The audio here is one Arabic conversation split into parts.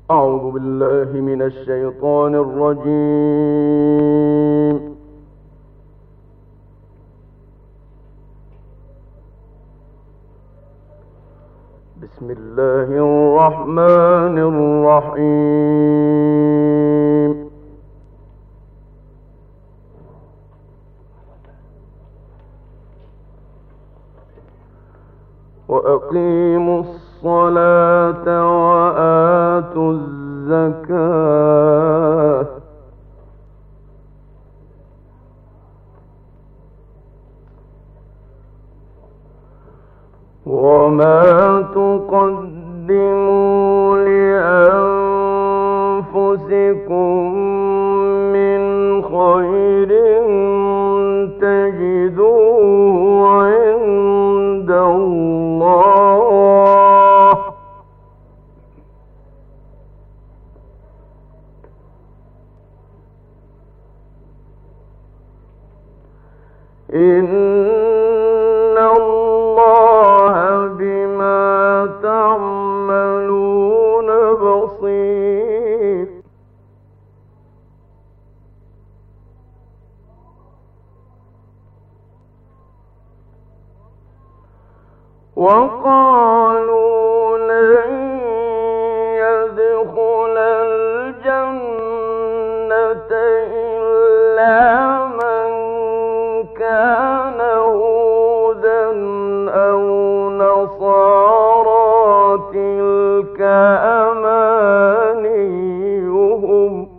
أعوذ بالله من الشيطان الرجيم. بسم الله الرحمن الرحيم. وأقيموا الصلاة وآتوا الزكاة وما تقدموا لأنفسكم من خير تجدوه عند الله إن الله بما تعملون بصير. وقالوا لن يدخل الجنة إلا من كان هودا أو نصارى تلك أمانيهم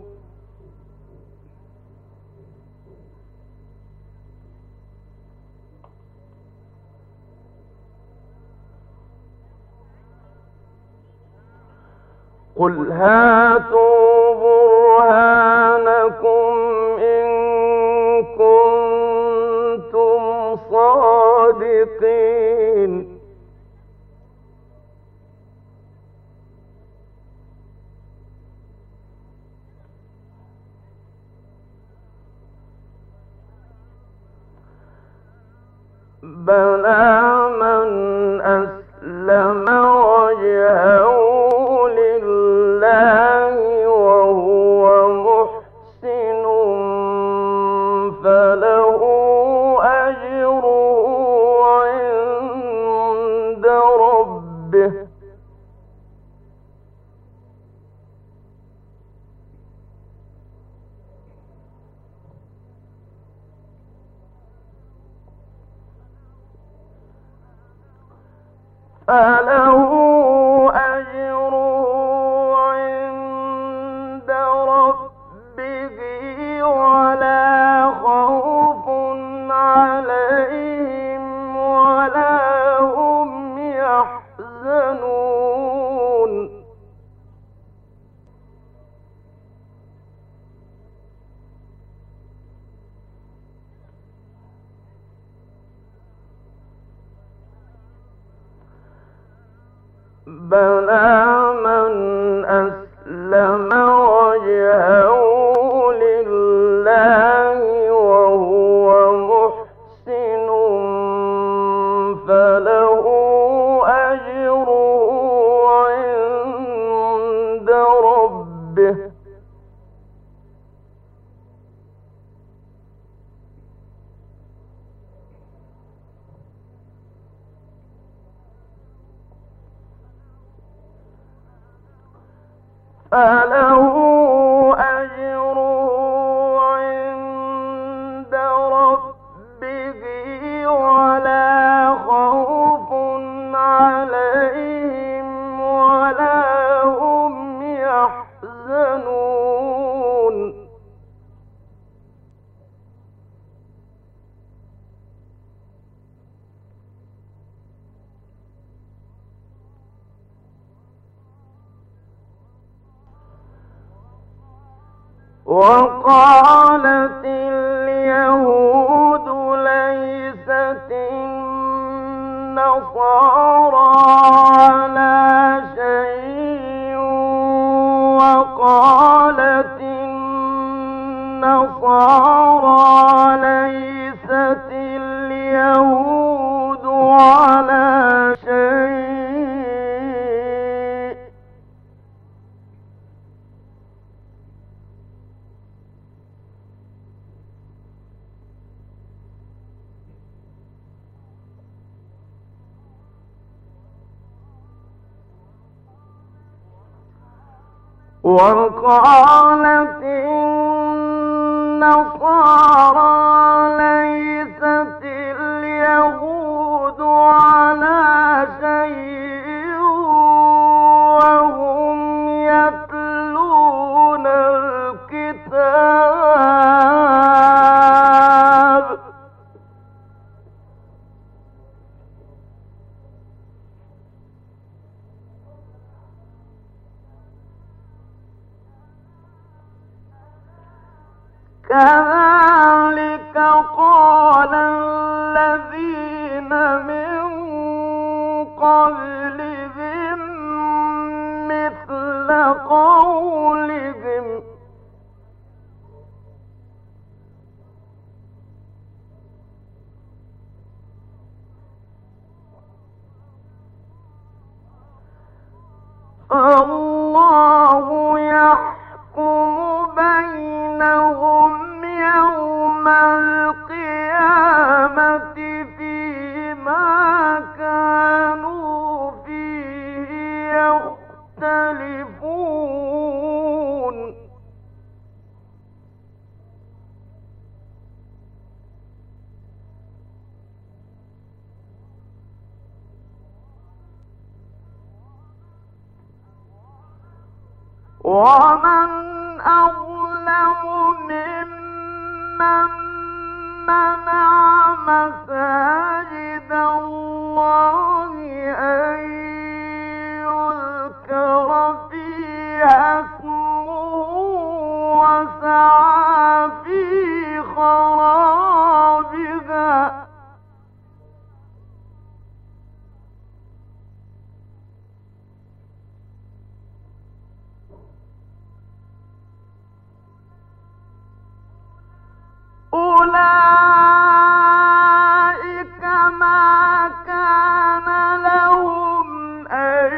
قل هاتوا برهانكم إن كنتم صادقين. بلى من أسلم وجهه لله وهو محسن فله أجره عند ربه عند ربه ولا خوف عليهم ولا هم يحزنون. بلى من أسلم وجهه لله وهو محسن فله أجره عند ربه فله أجره عند ربه ولا خوف عليهم ولا هم يحزنون. وقالت اليهود ليست النصارى على شيء وقالت النصارى ليست اليهود على شيء وقالت النصارى ليست اليهود على شيء وهم يتلون الكتاب. كذلك قال الذين من قبلهم مثل قولهم الله يحكم بينهم يوم القيامة فيما كانوا فيه يختلفون. ومن أظلم ممن منع مساجد الله أن يذكر فيها اسمه وسعى في خرابها. أولئك ما كان لهم أن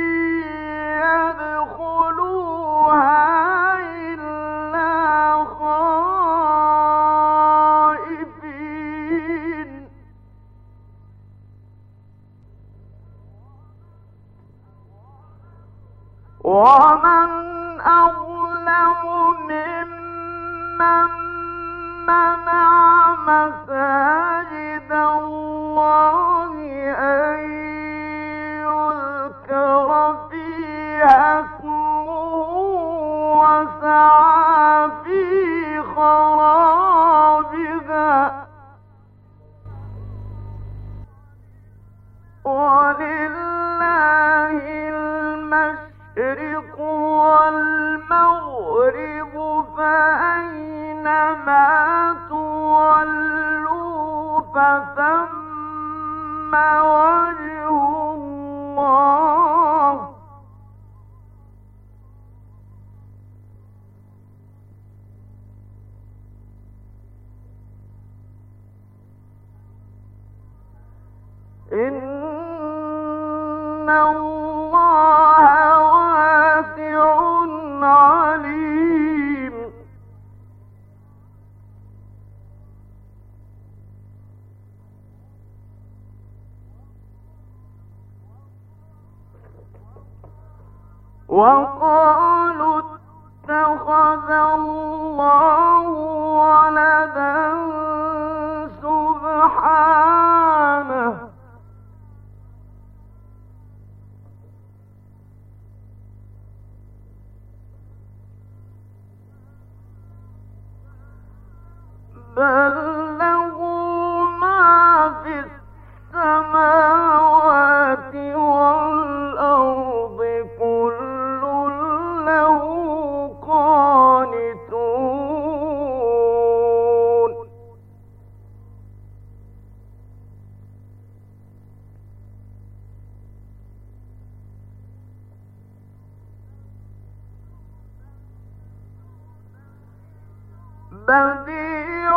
يدخلوها إلا خائفين. ومن أظلم ممن منع مساجد الله أن يذكر فيها اسمه وسعى في خرابها. ولله المشرق والمغرب فأينما تولوا فثم وجه الله. إن الله واسع عليم. وقالوا اتخذ الله ولدا سبحانه بل له ما في السماوات والأرض كل له قانتون. بديع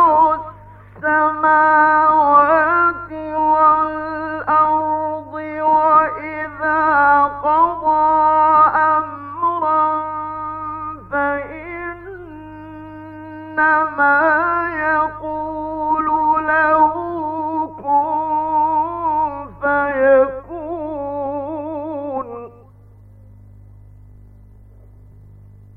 السماوات والأرض وإذا قضى أمرا فإنما يقول له كن فيكون.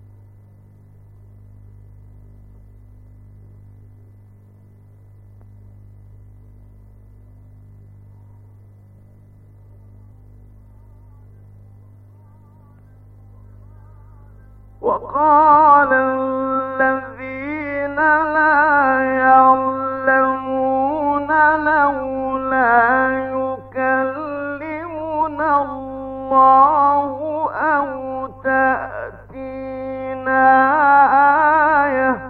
وقال الذين لا يعلمون لولا يكلمنا الله أو تأتينا آية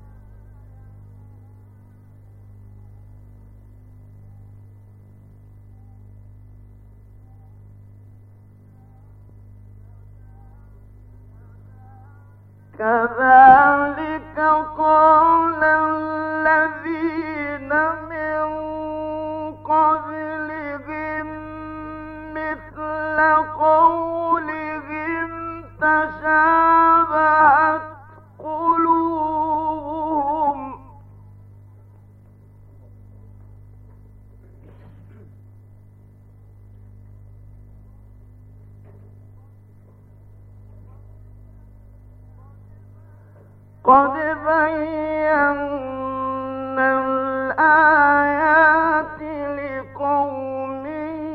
كذلك قال الذين من قبلهم مثل قولهم تشابهت قلوبهم قد بينا الآيات لقوم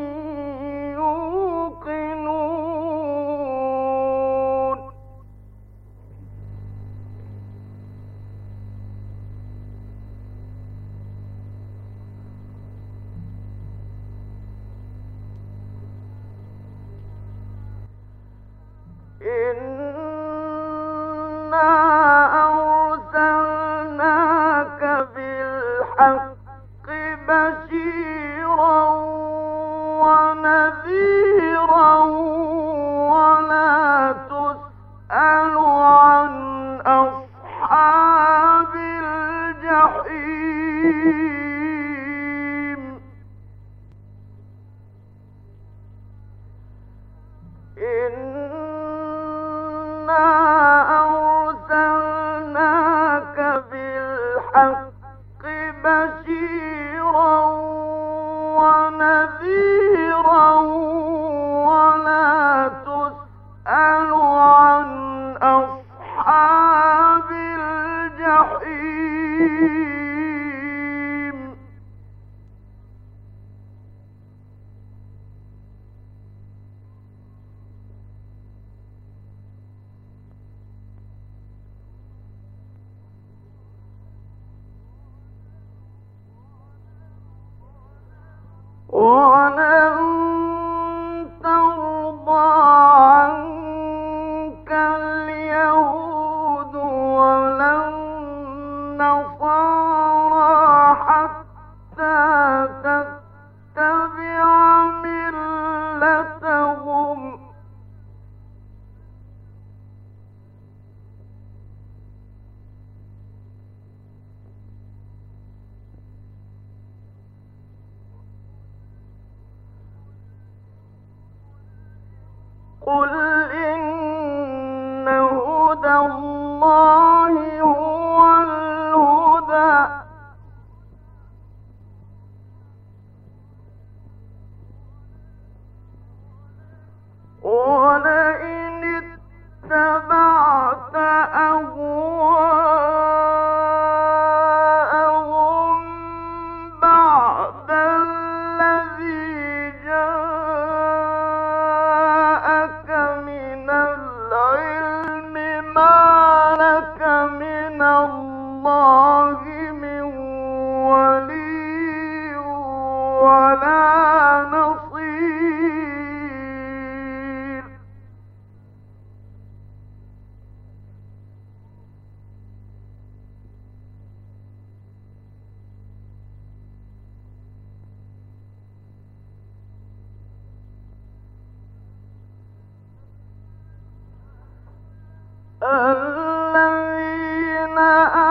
يوقنون إنا أرسلناك بالحق بشيرا ونذيرا ولا تسأل عن أصحاب الجحيم إنا أرسلناك بالحق بشيرا ونذيرا ولا تسأل عن أصحاب الجحيم ولن ترضى عنك اليهود ولا النصارى حتى تتبع ملتهم قل إن هدى الله هو الهدى ولئن اتبعت أهواءهم بعد الذي جاءك من العلم ما لك من الله من ولي ولا نصير الذين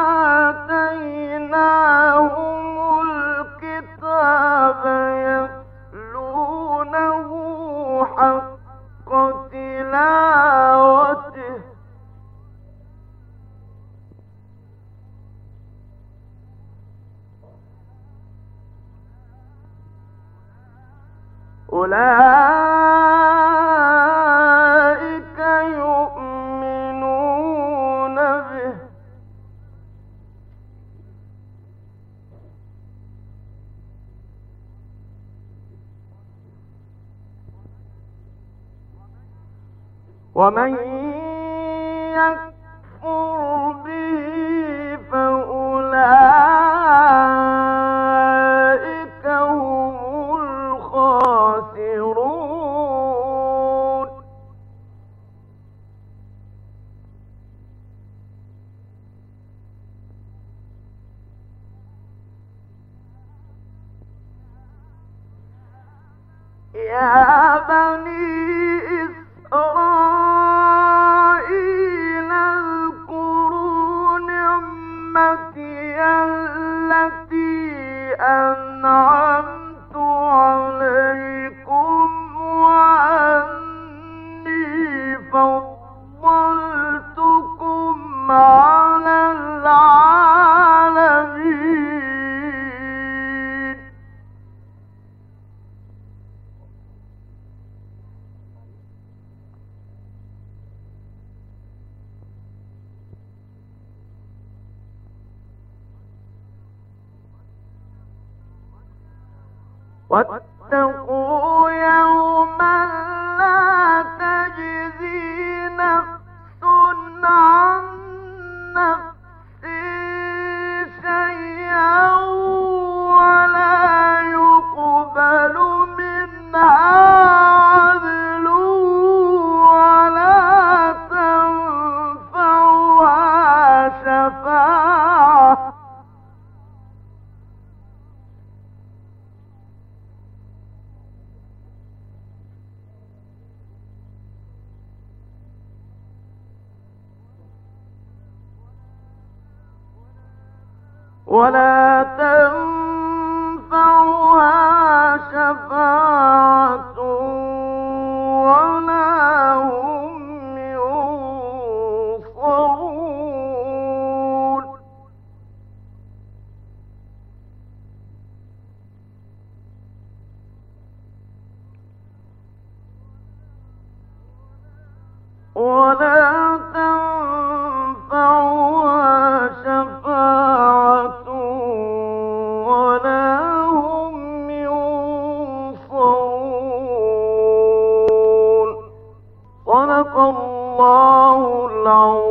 آتيناهم الكتاب يتلونه حق تلاوته أولئك يؤمنون به ومن يكفر به فأولئك هم الخاسرون. يا بني إسرائيل اذكروا نعمتي التي أنعمت عليكم وأني فضلتكم على العالمين. واتقوا يوما لا تجزي نفس عن نفس شيئا ولا يقبل منها عدل ولا تنفعها شفاعة ولا هم ينصرون. ولا تنفعها شفاعة ولا هم ينصرون. صدق الله العظيم.